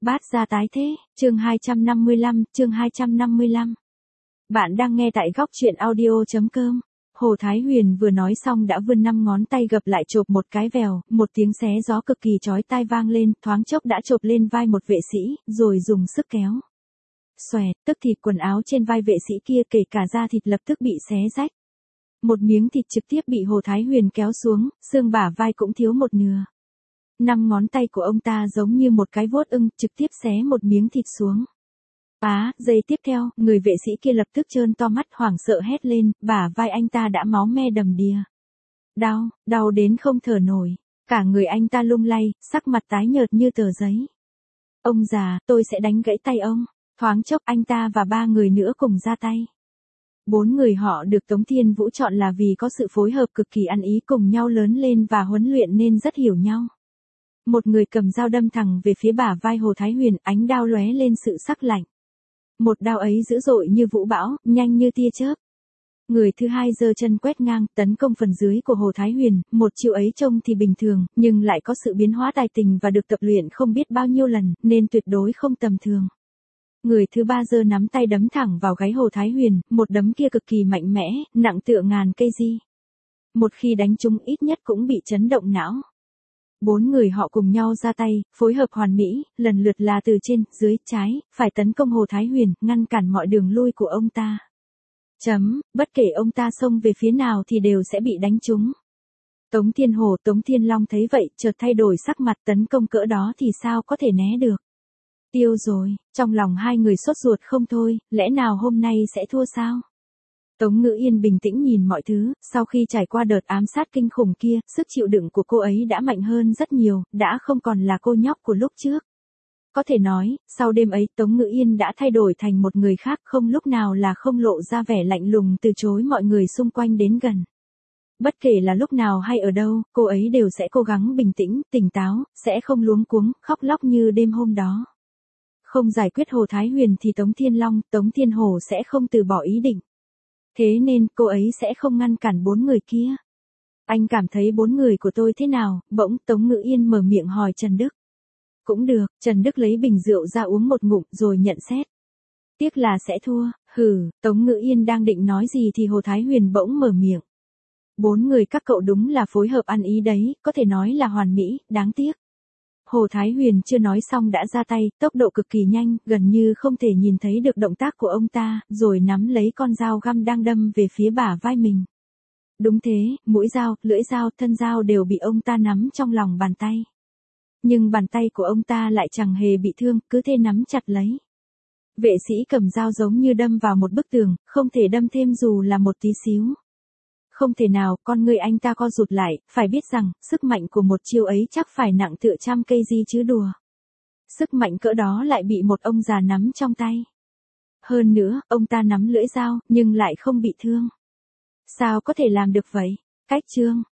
Bát gia tái thế, chương 255. Bạn đang nghe tại góc truyện audio.com. Hồ Thái Huyền vừa nói xong đã vươn 5 ngón tay gập lại chộp một cái vèo, một tiếng xé gió cực kỳ chói tai vang lên, thoáng chốc đã chộp lên vai một vệ sĩ, rồi dùng sức kéo. Xoẹt, tức thịt quần áo trên vai vệ sĩ kia kể cả da thịt lập tức bị xé rách. Một miếng thịt trực tiếp bị Hồ Thái Huyền kéo xuống, xương bả vai cũng thiếu một nửa. 5 ngón tay của ông ta giống như một cái vuốt ưng, trực tiếp xé một miếng thịt xuống. Giây tiếp theo, người vệ sĩ kia lập tức trơn to mắt hoảng sợ hét lên, bả vai anh ta đã máu me đầm đìa. Đau đến không thở nổi. Cả người anh ta lung lay, sắc mặt tái nhợt như tờ giấy. Ông già, tôi sẽ đánh gãy tay ông. Thoáng chốc anh ta và 3 người nữa cùng ra tay. 4 người họ được Tống Thiên Vũ chọn là vì có sự phối hợp cực kỳ ăn ý, cùng nhau lớn lên và huấn luyện nên rất hiểu nhau. Một người cầm dao đâm thẳng về phía bả vai Hồ Thái Huyền, ánh đao lóe lên sự sắc lạnh. Một đao ấy dữ dội như vũ bão, nhanh như tia chớp. Người thứ hai giơ chân quét ngang, tấn công phần dưới của Hồ Thái Huyền, một chiêu ấy trông thì bình thường, nhưng lại có sự biến hóa tài tình và được tập luyện không biết bao nhiêu lần, nên tuyệt đối không tầm thường. Người thứ ba giơ nắm tay đấm thẳng vào gáy Hồ Thái Huyền, một đấm kia cực kỳ mạnh mẽ, nặng tựa ngàn cây di. Một khi đánh trúng ít nhất cũng bị chấn động não. 4 người họ cùng nhau ra tay, phối hợp hoàn mỹ, lần lượt là từ trên, dưới, trái, phải tấn công Hồ Thái Huyền, ngăn cản mọi đường lui của ông ta. Bất kể ông ta xông về phía nào thì đều sẽ bị đánh trúng. Tống Thiên Hồ, Tống Thiên Long thấy vậy, chợt thay đổi sắc mặt, tấn công cỡ đó thì sao có thể né được. Tiêu rồi, trong lòng hai người sốt ruột không thôi, lẽ nào hôm nay sẽ thua sao? Tống Ngữ Yên bình tĩnh nhìn mọi thứ, sau khi trải qua đợt ám sát kinh khủng kia, sức chịu đựng của cô ấy đã mạnh hơn rất nhiều, đã không còn là cô nhóc của lúc trước. Có thể nói, sau đêm ấy Tống Ngữ Yên đã thay đổi thành một người khác, không lúc nào là không lộ ra vẻ lạnh lùng từ chối mọi người xung quanh đến gần. Bất kể là lúc nào hay ở đâu, cô ấy đều sẽ cố gắng bình tĩnh, tỉnh táo, sẽ không luống cuống, khóc lóc như đêm hôm đó. Không giải quyết Hồ Thái Huyền thì Tống Thiên Long, Tống Thiên Hồ sẽ không từ bỏ ý định. Thế nên, cô ấy sẽ không ngăn cản 4 người kia. Anh cảm thấy 4 người của tôi thế nào? Bỗng Tống Ngữ Yên mở miệng hỏi Trần Đức. Cũng được, Trần Đức lấy bình rượu ra uống một ngụm rồi nhận xét. Tiếc là sẽ thua, Tống Ngữ Yên đang định nói gì thì Hồ Thái Huyền bỗng mở miệng. 4 người các cậu đúng là phối hợp ăn ý đấy, có thể nói là hoàn mỹ, đáng tiếc. Hồ Thái Huyền chưa nói xong đã ra tay, tốc độ cực kỳ nhanh, gần như không thể nhìn thấy được động tác của ông ta, rồi nắm lấy con dao găm đang đâm về phía bả vai mình. Đúng thế, mũi dao, lưỡi dao, thân dao đều bị ông ta nắm trong lòng bàn tay. Nhưng bàn tay của ông ta lại chẳng hề bị thương, cứ thế nắm chặt lấy. Vệ sĩ cầm dao giống như đâm vào một bức tường, không thể đâm thêm dù là một tí xíu. Không thể nào, con người anh ta co rụt lại, phải biết rằng, sức mạnh của một chiêu ấy chắc phải nặng tựa trăm cây di chứ đùa. Sức mạnh cỡ đó lại bị một ông già nắm trong tay. Hơn nữa, ông ta nắm lưỡi dao, nhưng lại không bị thương. Sao có thể làm được vậy? Cách chương.